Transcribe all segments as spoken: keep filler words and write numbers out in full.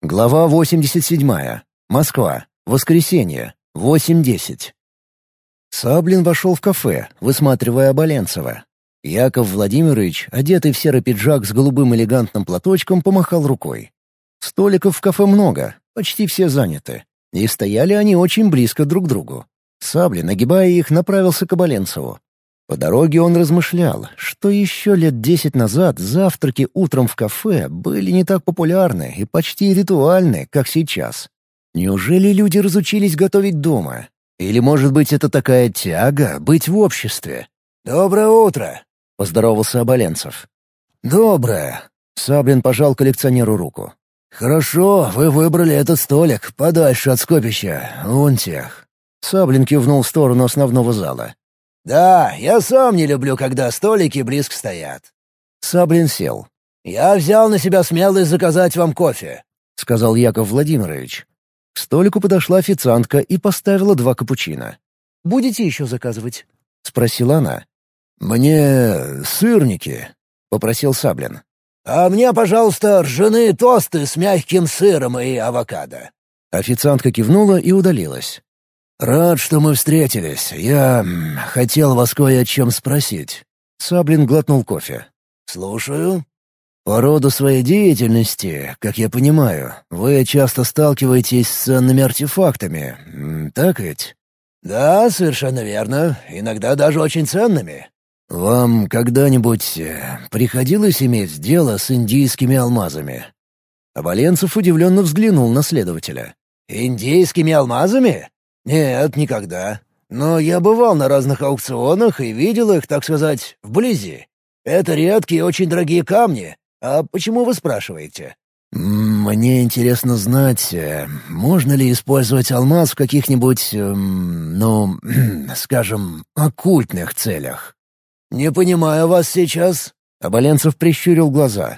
Глава восемьдесят седьмая. Москва. Воскресенье. восемь десять. Саблин вошел в кафе, высматривая Оболенцева. Яков Владимирович, одетый в серый пиджак с голубым элегантным платочком, помахал рукой. Столиков в кафе много, почти все заняты. И стояли они очень близко друг к другу. Саблин, нагибая их, направился к Оболенцеву. По дороге он размышлял, что еще лет десять назад завтраки утром в кафе были не так популярны и почти ритуальны, как сейчас. Неужели люди разучились готовить дома? Или, может быть, это такая тяга — быть в обществе? «Доброе утро!» — поздоровался Оболенцев. «Доброе!» — Саблин пожал коллекционеру руку. «Хорошо, вы выбрали этот столик подальше от скопища, вон тех». Саблин кивнул в сторону основного зала. «Да, я сам не люблю, когда столики близко стоят». Саблин сел. «Я взял на себя смелость заказать вам кофе», — сказал Яков Владимирович. К столику подошла официантка и поставила два капучино. «Будете еще заказывать?» — спросила она. «Мне сырники», — попросил Саблин. «А мне, пожалуйста, ржаные тосты с мягким сыром и авокадо». Официантка кивнула и удалилась. «Рад, что мы встретились. Я хотел вас кое о чем спросить». Саблин глотнул кофе. «Слушаю». «По роду своей деятельности, как я понимаю, вы часто сталкиваетесь с ценными артефактами, так ведь?» «Да, совершенно верно. Иногда даже очень ценными». «Вам когда-нибудь приходилось иметь дело с индийскими алмазами?» Оболенцев удивленно взглянул на следователя. «Индийскими алмазами? Нет, никогда. Но я бывал на разных аукционах и видел их, так сказать, вблизи. Это редкие, очень дорогие камни. А почему вы спрашиваете?» «Мне интересно знать, можно ли использовать алмаз в каких-нибудь, ну, скажем, оккультных целях?» «Не понимаю вас сейчас», — Оболенцев прищурил глаза.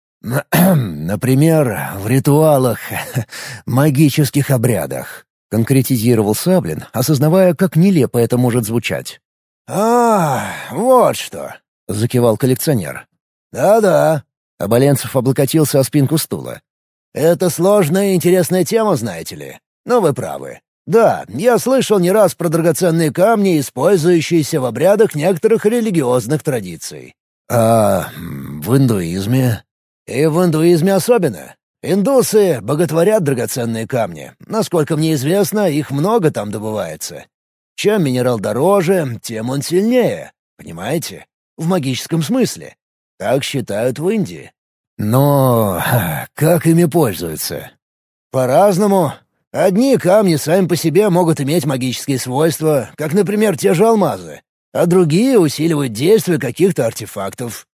«Например, в ритуалах, магических обрядах», — конкретизировал Саблин, осознавая, как нелепо это может звучать. «А, вот что», — закивал коллекционер. «Да-да». Оболенцев облокотился о спинку стула. «Это сложная и интересная тема, знаете ли. Но вы правы. Да, я слышал не раз про драгоценные камни, использующиеся в обрядах некоторых религиозных традиций». «А в индуизме?» «И в индуизме особенно. Индусы боготворят драгоценные камни. Насколько мне известно, их много там добывается. Чем минерал дороже, тем он сильнее. Понимаете? В магическом смысле. Так считают в Индии». «Но как ими пользуются?» «По-разному. Одни камни сами по себе могут иметь магические свойства, как, например, те же алмазы, а другие усиливают действие каких-то артефактов».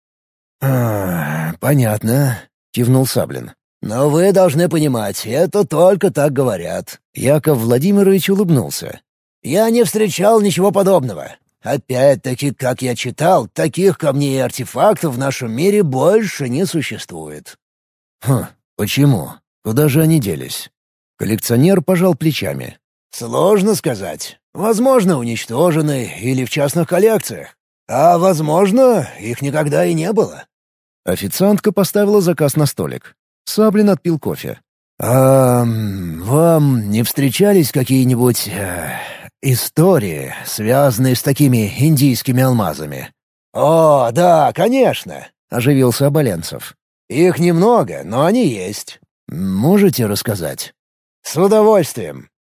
«А, понятно», — кивнул Саблин. «Но вы должны понимать, это только так говорят». Яков Владимирович улыбнулся. «Я не встречал ничего подобного. Опять-таки, как я читал, таких камней и артефактов в нашем мире больше не существует». «Хм, почему? Куда же они делись?» Коллекционер пожал плечами. «Сложно сказать. Возможно, уничтожены или в частных коллекциях. А возможно, их никогда и не было». Официантка поставила заказ на столик. Саблин отпил кофе. «А вам не встречались какие-нибудь э, истории, связанные с такими индийскими алмазами?» «О, да, конечно», — оживился Оболенцев. «Их немного, но они есть». «Можете рассказать?» «С удовольствием.